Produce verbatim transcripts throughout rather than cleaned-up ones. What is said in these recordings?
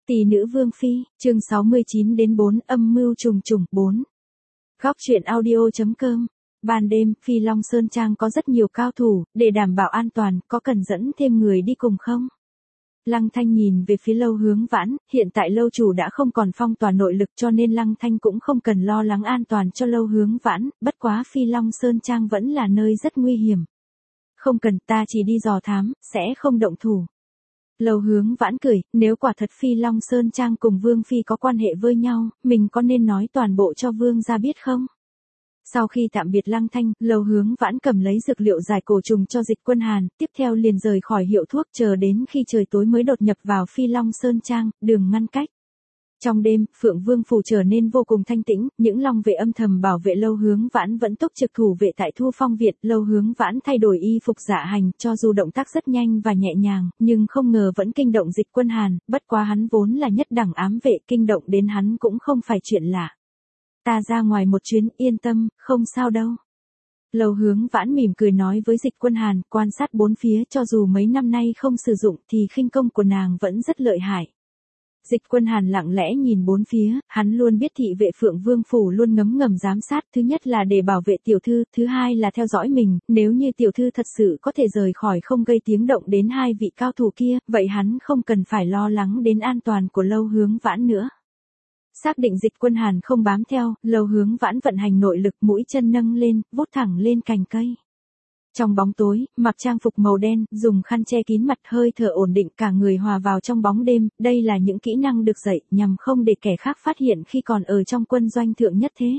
Tỷ nữ Vương Phi, chương sáu mươi chín đến bốn âm mưu trùng trùng bốn. Góc truyện audio.com. Ban đêm, Phi Long Sơn Trang có rất nhiều cao thủ, để đảm bảo an toàn, có cần dẫn thêm người đi cùng không? Lăng Thanh nhìn về phía Lâu Hướng Vãn, hiện tại lâu chủ đã không còn phong tỏa nội lực cho nên Lăng Thanh cũng không cần lo lắng an toàn cho Lâu Hướng Vãn, bất quá Phi Long Sơn Trang vẫn là nơi rất nguy hiểm. Không cần, ta chỉ đi dò thám, sẽ không động thủ. Lâu Hướng Vãn cười, nếu quả thật Phi Long Sơn Trang cùng Vương Phi có quan hệ với nhau, mình có nên nói toàn bộ cho Vương gia biết không? Sau khi tạm biệt Lăng Thanh, Lâu Hướng Vãn cầm lấy dược liệu giải cổ trùng cho Dịch Quân Hàn, tiếp theo liền rời khỏi hiệu thuốc chờ đến khi trời tối mới đột nhập vào Phi Long Sơn Trang, đường ngăn cách. Trong đêm, Phượng Vương phủ trở nên vô cùng thanh tĩnh, những long vệ âm thầm bảo vệ Lâu Hướng Vãn vẫn túc trực thủ vệ tại Thu Phong Viện. Lâu Hướng Vãn thay đổi y phục dạ hành, cho dù động tác rất nhanh và nhẹ nhàng, nhưng không ngờ vẫn kinh động Dịch Quân Hàn, bất quá hắn vốn là nhất đẳng ám vệ, kinh động đến hắn cũng không phải chuyện lạ. Ta ra ngoài một chuyến, yên tâm, không sao đâu. Lâu Hướng Vãn mỉm cười nói với Dịch Quân Hàn, quan sát bốn phía, cho dù mấy năm nay không sử dụng thì khinh công của nàng vẫn rất lợi hại. Dịch Quân Hàn lặng lẽ nhìn bốn phía, hắn luôn biết thị vệ Phượng Vương phủ luôn ngấm ngầm giám sát, thứ nhất là để bảo vệ tiểu thư, thứ hai là theo dõi mình, nếu như tiểu thư thật sự có thể rời khỏi không gây tiếng động đến hai vị cao thủ kia, vậy hắn không cần phải lo lắng đến an toàn của Lâu Hướng Vãn nữa. Xác định Dịch Quân Hàn không bám theo, Lâu Hướng Vãn vận hành nội lực, mũi chân nâng lên, vút thẳng lên cành cây. Trong bóng tối, mặc trang phục màu đen, dùng khăn che kín mặt, hơi thở ổn định, cả người hòa vào trong bóng đêm, đây là những kỹ năng được dạy nhằm không để kẻ khác phát hiện khi còn ở trong quân doanh thượng nhất thế.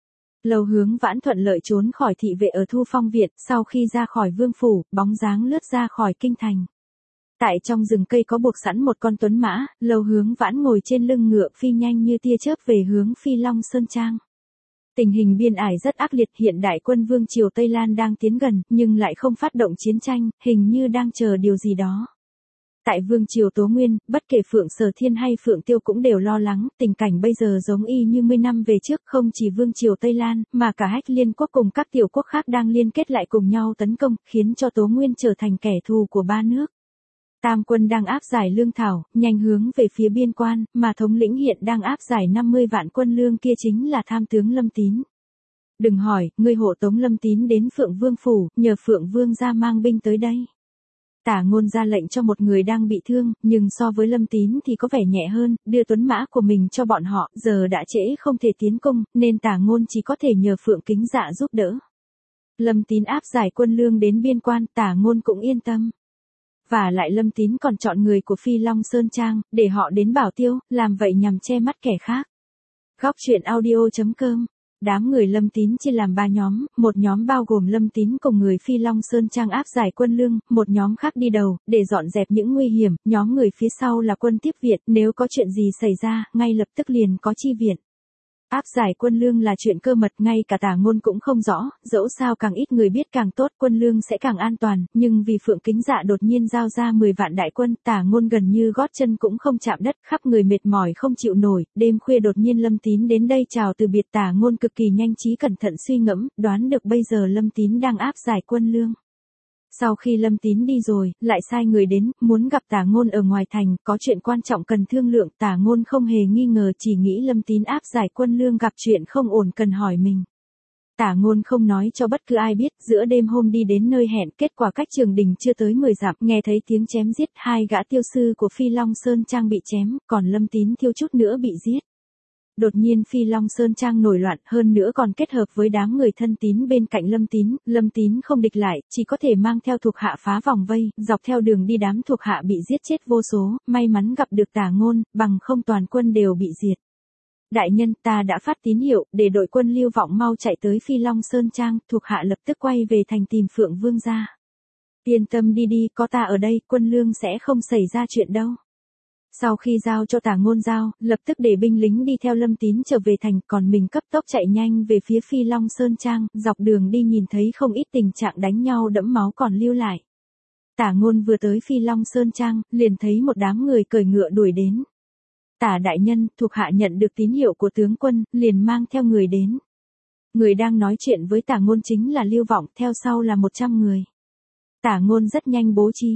Lâu Hướng Vãn thuận lợi trốn khỏi thị vệ ở Thu Phong Viện, sau khi ra khỏi vương phủ, bóng dáng lướt ra khỏi kinh thành. Tại trong rừng cây có buộc sẵn một con tuấn mã, Lâu Hướng Vãn ngồi trên lưng ngựa phi nhanh như tia chớp về hướng Phi Long Sơn Trang. Tình hình biên ải rất ác liệt, hiện đại quân Vương triều Tây Lan đang tiến gần, nhưng lại không phát động chiến tranh, hình như đang chờ điều gì đó. Tại Vương triều Tố Nguyên, bất kể Phượng Sở Thiên hay Phượng Tiêu cũng đều lo lắng, tình cảnh bây giờ giống y như mươi năm về trước, không chỉ Vương triều Tây Lan, mà cả Hách Liên quốc cùng các tiểu quốc khác đang liên kết lại cùng nhau tấn công, khiến cho Tố Nguyên trở thành kẻ thù của ba nước. Tam quân đang áp giải lương thảo, nhanh hướng về phía biên quan, mà thống lĩnh hiện đang áp giải năm mươi vạn quân lương kia chính là tham tướng Lâm Tín. Đừng hỏi, ngươi hộ tống Lâm Tín đến Phượng Vương phủ, nhờ Phượng Vương ra mang binh tới đây. Tả Ngôn ra lệnh cho một người đang bị thương, nhưng so với Lâm Tín thì có vẻ nhẹ hơn, đưa tuấn mã của mình cho bọn họ, giờ đã trễ không thể tiến công, nên Tả Ngôn chỉ có thể nhờ Phượng Kính Dạ giúp đỡ. Lâm Tín áp giải quân lương đến biên quan, Tả Ngôn cũng yên tâm. Và lại Lâm Tín còn chọn người của Phi Long Sơn Trang, để họ đến bảo tiêu, làm vậy nhằm che mắt kẻ khác. Góc truyện audio.com. Đám người Lâm Tín chia làm ba nhóm, một nhóm bao gồm Lâm Tín cùng người Phi Long Sơn Trang áp giải quân lương, một nhóm khác đi đầu, để dọn dẹp những nguy hiểm, nhóm người phía sau là quân tiếp viện, nếu có chuyện gì xảy ra, ngay lập tức liền có chi viện. Áp giải quân lương là chuyện cơ mật, ngay cả Tả Ngôn cũng không rõ, dẫu sao càng ít người biết càng tốt, quân lương sẽ càng an toàn, nhưng vì Phượng Kính Dạ đột nhiên giao ra mười vạn đại quân, Tả Ngôn gần như gót chân cũng không chạm đất, khắp người mệt mỏi không chịu nổi, đêm khuya đột nhiên Lâm Tín đến đây chào từ biệt, Tả Ngôn cực kỳ nhanh trí cẩn thận suy ngẫm, đoán được bây giờ Lâm Tín đang áp giải quân lương. Sau khi Lâm Tín đi rồi, lại sai người đến, muốn gặp Tả Ngôn ở ngoài thành, có chuyện quan trọng cần thương lượng, Tả Ngôn không hề nghi ngờ, chỉ nghĩ Lâm Tín áp giải quân lương gặp chuyện không ổn cần hỏi mình. Tả Ngôn không nói cho bất cứ ai biết, giữa đêm hôm đi đến nơi hẹn, kết quả cách Trường Đình chưa tới mười dặm, nghe thấy tiếng chém giết, hai gã tiêu sư của Phi Long Sơn Trang bị chém, còn Lâm Tín thiếu chút nữa bị giết. Đột nhiên Phi Long Sơn Trang nổi loạn, hơn nữa còn kết hợp với đám người thân tín bên cạnh Lâm Tín, Lâm Tín không địch lại, chỉ có thể mang theo thuộc hạ phá vòng vây, dọc theo đường đi đám thuộc hạ bị giết chết vô số, may mắn gặp được Tả Ngôn, bằng không toàn quân đều bị diệt. Đại nhân, ta đã phát tín hiệu, để đội quân Lưu Vọng mau chạy tới Phi Long Sơn Trang, thuộc hạ lập tức quay về thành tìm Phượng Vương gia. Yên tâm đi đi, có ta ở đây, quân lương sẽ không xảy ra chuyện đâu. Sau khi giao cho Tả Ngôn giao, lập tức để binh lính đi theo Lâm Tín trở về thành, còn mình cấp tốc chạy nhanh về phía Phi Long Sơn Trang, dọc đường đi nhìn thấy không ít tình trạng đánh nhau đẫm máu còn lưu lại. Tả Ngôn vừa tới Phi Long Sơn Trang, liền thấy một đám người cởi ngựa đuổi đến. Tả đại nhân, thuộc hạ nhận được tín hiệu của tướng quân, liền mang theo người đến. Người đang nói chuyện với Tả Ngôn chính là Lưu Vọng, theo sau là một trăm người. Tả Ngôn rất nhanh bố trí.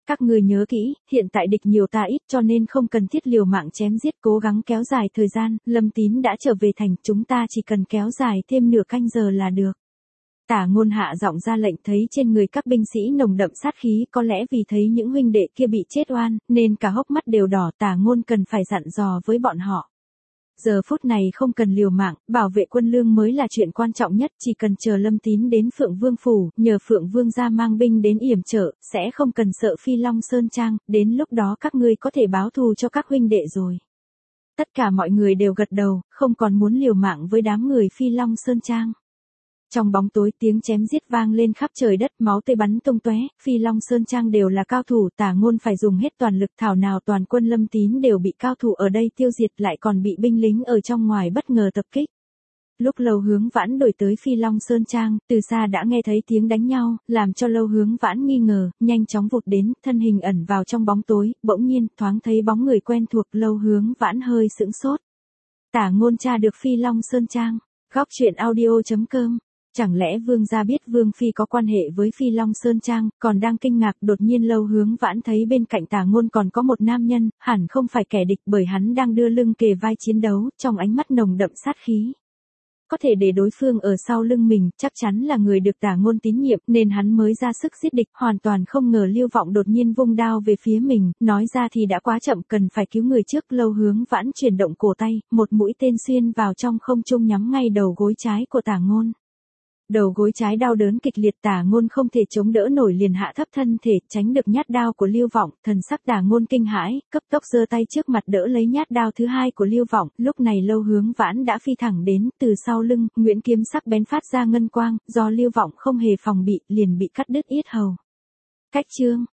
Các ngươi nhớ kỹ, hiện tại địch nhiều ta ít cho nên không cần thiết liều mạng chém giết, cố gắng kéo dài thời gian, Lâm Tín đã trở về thành, chúng ta chỉ cần kéo dài thêm nửa canh giờ là được. Tả Ngôn hạ giọng ra lệnh, thấy trên người các binh sĩ nồng đậm sát khí, có lẽ vì thấy những huynh đệ kia bị chết oan, nên cả hốc mắt đều đỏ. Tả Ngôn cần phải dặn dò với bọn họ. Giờ phút này không cần liều mạng, bảo vệ quân lương mới là chuyện quan trọng nhất, chỉ cần chờ Lâm Tín đến Phượng Vương Phủ, nhờ Phượng Vương ra mang binh đến yểm trợ, sẽ không cần sợ Phi Long Sơn Trang, đến lúc đó các ngươi có thể báo thù cho các huynh đệ rồi. Tất cả mọi người đều gật đầu, không còn muốn liều mạng với đám người Phi Long Sơn Trang. Trong bóng tối tiếng chém giết vang lên khắp trời đất, máu tươi bắn tung tóe, Phi Long Sơn Trang đều là cao thủ, Tả Ngôn phải dùng hết toàn lực, thảo nào toàn quân Lâm Tín đều bị cao thủ ở đây tiêu diệt, lại còn bị binh lính ở trong ngoài bất ngờ tập kích. Lúc Lâu Hướng Vãn đuổi tới Phi Long Sơn Trang, từ xa đã nghe thấy tiếng đánh nhau, làm cho Lâu Hướng Vãn nghi ngờ, nhanh chóng vụt đến, thân hình ẩn vào trong bóng tối, bỗng nhiên thoáng thấy bóng người quen thuộc, Lâu Hướng Vãn hơi sững sốt. Tả Ngôn tra được Phi Long Sơn Trang. Góc truyện audio chấm com. Chẳng lẽ Vương gia biết Vương Phi có quan hệ với Phi Long Sơn Trang, còn đang kinh ngạc, đột nhiên Lâu Hướng Vãn thấy bên cạnh Tả Ngôn còn có một nam nhân, hẳn không phải kẻ địch, bởi hắn đang đưa lưng kề vai chiến đấu, trong ánh mắt nồng đậm sát khí. Có thể để đối phương ở sau lưng mình, chắc chắn là người được Tả Ngôn tín nhiệm, nên hắn mới ra sức giết địch, hoàn toàn không ngờ Lưu Vọng đột nhiên vung đao về phía mình, nói ra thì đã quá chậm, cần phải cứu người trước. Lâu Hướng Vãn chuyển động cổ tay, một mũi tên xuyên vào trong không trung nhắm ngay đầu gối trái của Tả Ngôn. Đầu gối trái đau đớn kịch liệt, Tả Ngôn không thể chống đỡ nổi, liền hạ thấp thân thể, tránh được nhát đao của Lưu Vọng, thần sắc Tả Ngôn kinh hãi, cấp tốc giơ tay trước mặt đỡ lấy nhát đao thứ hai của Lưu Vọng, lúc này Lâu Hướng Vãn đã phi thẳng đến, từ sau lưng, nguyễn kiếm sắc bén phát ra ngân quang, do Lưu Vọng không hề phòng bị, liền bị cắt đứt yết hầu. Cách chương